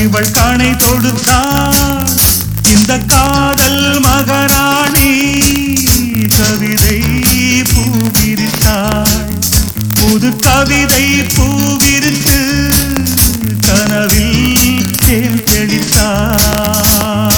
இவள் கணை தொடுத்தாள் இந்த காதல் மகாராணி கவிதை பூவிரித்தாள் புது கவிதை பூவிரித்து கனவில் தேன் தெளித்தாள்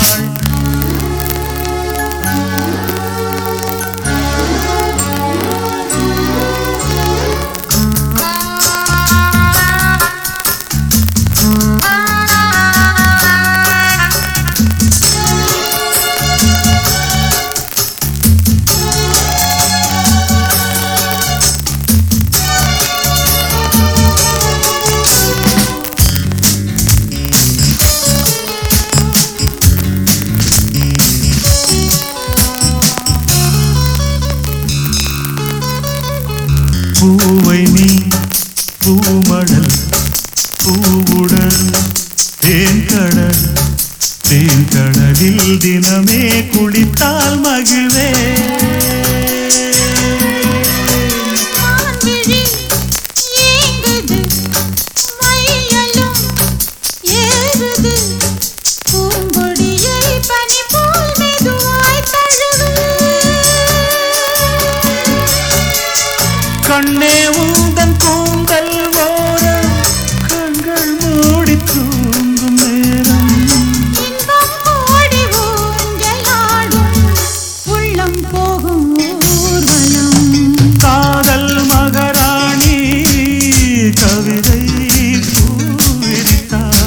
பூவை நீ பூமடல் பூவுடல் தேன்கடல் தேன்கடலில் தினமே குளித்தால் மகிழ்வே கண்ணே உந்தன் கூந்தல் ஓரம் கண்கள் மூடி தூங்கும் நேரம் ஓடி ஊஞ்சலாடும் உள்ளம் போகும் ஊர்வலம் காதல் மகாராணி கவிதை பூவிரித்தாள்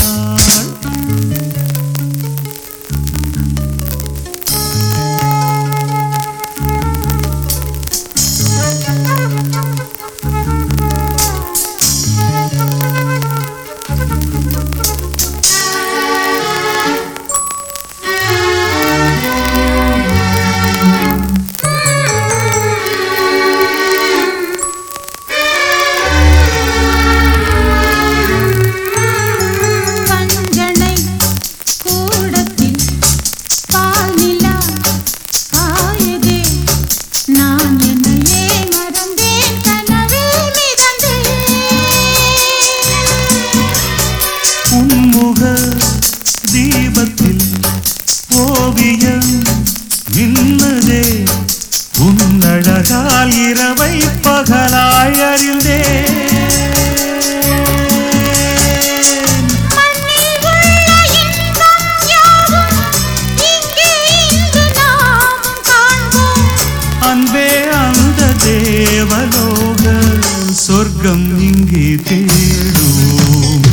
தீபத்தில் ஓவியம் மின்னதே உன்னழகால் இரவை பகலாய் அறிந்தே அன்பே அந்த தேவலோக சொர்க்கம் இங்கே தேடும்